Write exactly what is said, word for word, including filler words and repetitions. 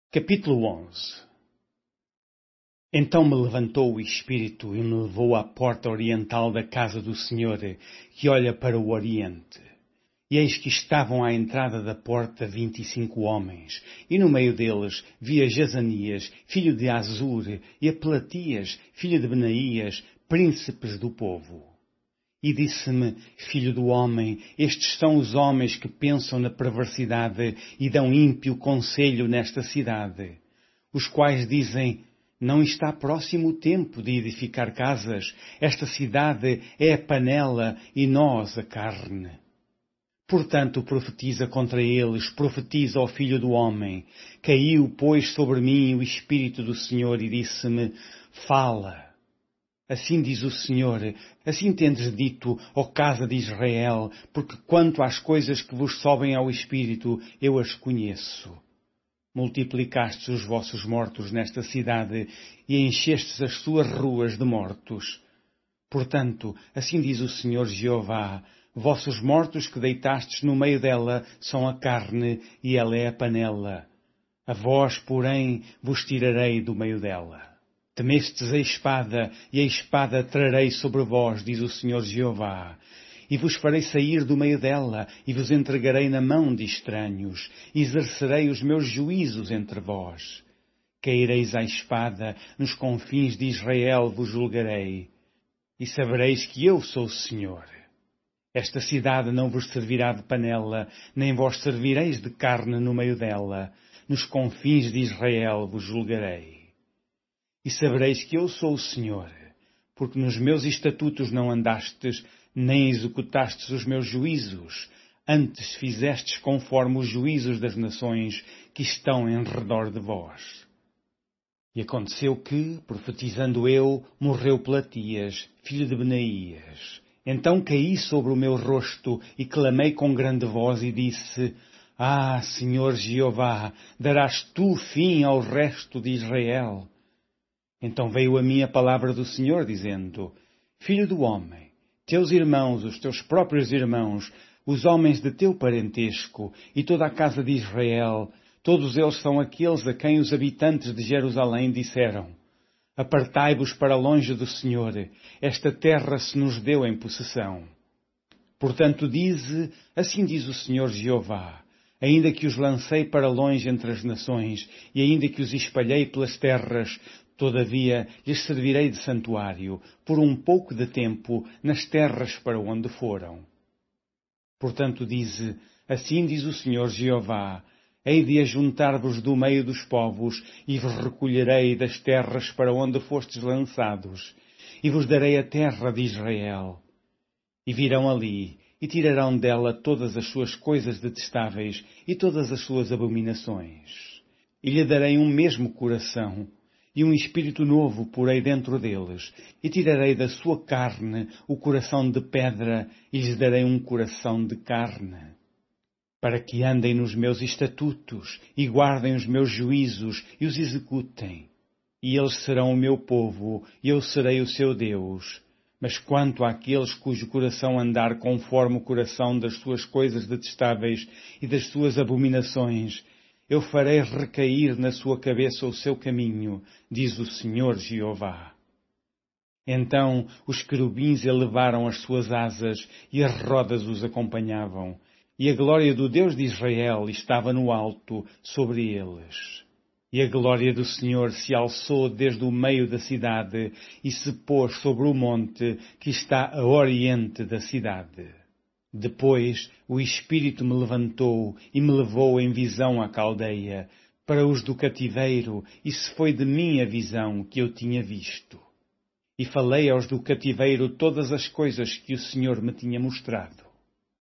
Capítulo onze. Então me levantou o Espírito e me levou à porta oriental da casa do Senhor, que olha para o Oriente. E eis que estavam à entrada da porta vinte e cinco homens, e no meio deles via Jazanias, filho de Azur, e a Pelatias, filho de Benaías, príncipes do povo. E disse-me, filho do homem, estes são os homens que pensam na perversidade e dão ímpio conselho nesta cidade, os quais dizem, não está próximo o tempo de edificar casas, esta cidade é a panela e nós a carne. Portanto, profetiza contra eles, profetiza ao filho do homem. Caiu, pois, sobre mim o Espírito do Senhor e disse-me, fala. Assim diz o Senhor, assim tendes dito, ó casa de Israel, porque quanto às coisas que vos sobem ao Espírito, eu as conheço. Multiplicastes os vossos mortos nesta cidade e enchestes as suas ruas de mortos. Portanto, assim diz o Senhor Jeová, vossos mortos que deitastes no meio dela são a carne e ela é a panela. A vós, porém, vos tirarei do meio dela. Temestes a espada, e a espada trarei sobre vós, diz o Senhor Jeová. E vos farei sair do meio dela, e vos entregarei na mão de estranhos, e exercerei os meus juízos entre vós. Caireis à espada, nos confins de Israel vos julgarei, e sabereis que eu sou o Senhor. Esta cidade não vos servirá de panela, nem vós servireis de carne no meio dela, nos confins de Israel vos julgarei. E sabereis que eu sou o Senhor, porque nos meus estatutos não andastes, nem executastes os meus juízos, antes fizestes conforme os juízos das nações que estão em redor de vós. E aconteceu que, profetizando eu, morreu Pelatias, filho de Benaías. Então caí sobre o meu rosto e clamei com grande voz e disse, Ah, Senhor Jeová, darás tu fim ao resto de Israel? Então veio a mim a palavra do Senhor, dizendo, Filho do homem, teus irmãos, os teus próprios irmãos, os homens de teu parentesco e toda a casa de Israel, todos eles são aqueles a quem os habitantes de Jerusalém disseram, Apartai-vos para longe do Senhor, esta terra se nos deu em possessão. Portanto dize, assim diz o Senhor Jeová, ainda que os lancei para longe entre as nações, e ainda que os espalhei pelas terras, todavia lhes servirei de santuário, por um pouco de tempo, nas terras para onde foram. Portanto dize, assim diz o Senhor Jeová, hei de ajuntar-vos do meio dos povos, e vos recolherei das terras para onde fostes lançados, e vos darei a terra de Israel. E virão ali, e tirarão dela todas as suas coisas detestáveis, e todas as suas abominações. E lhe darei um mesmo coração, e um espírito novo porei dentro deles, e tirarei da sua carne o coração de pedra, e lhes darei um coração de carne. Para que andem nos meus estatutos, e guardem os meus juízos, e os executem. E eles serão o meu povo, e eu serei o seu Deus. Mas quanto àqueles cujo coração andar conforme o coração das suas coisas detestáveis e das suas abominações, eu farei recair na sua cabeça o seu caminho, diz o Senhor Jeová. Então os querubins elevaram as suas asas e as rodas os acompanhavam, e a glória do Deus de Israel estava no alto sobre eles. E a glória do Senhor se alçou desde o meio da cidade e se pôs sobre o monte que está a oriente da cidade. Depois o Espírito me levantou e me levou em visão à caldeia, para os do cativeiro, e se foi de mim a visão que eu tinha visto. E falei aos do cativeiro todas as coisas que o Senhor me tinha mostrado.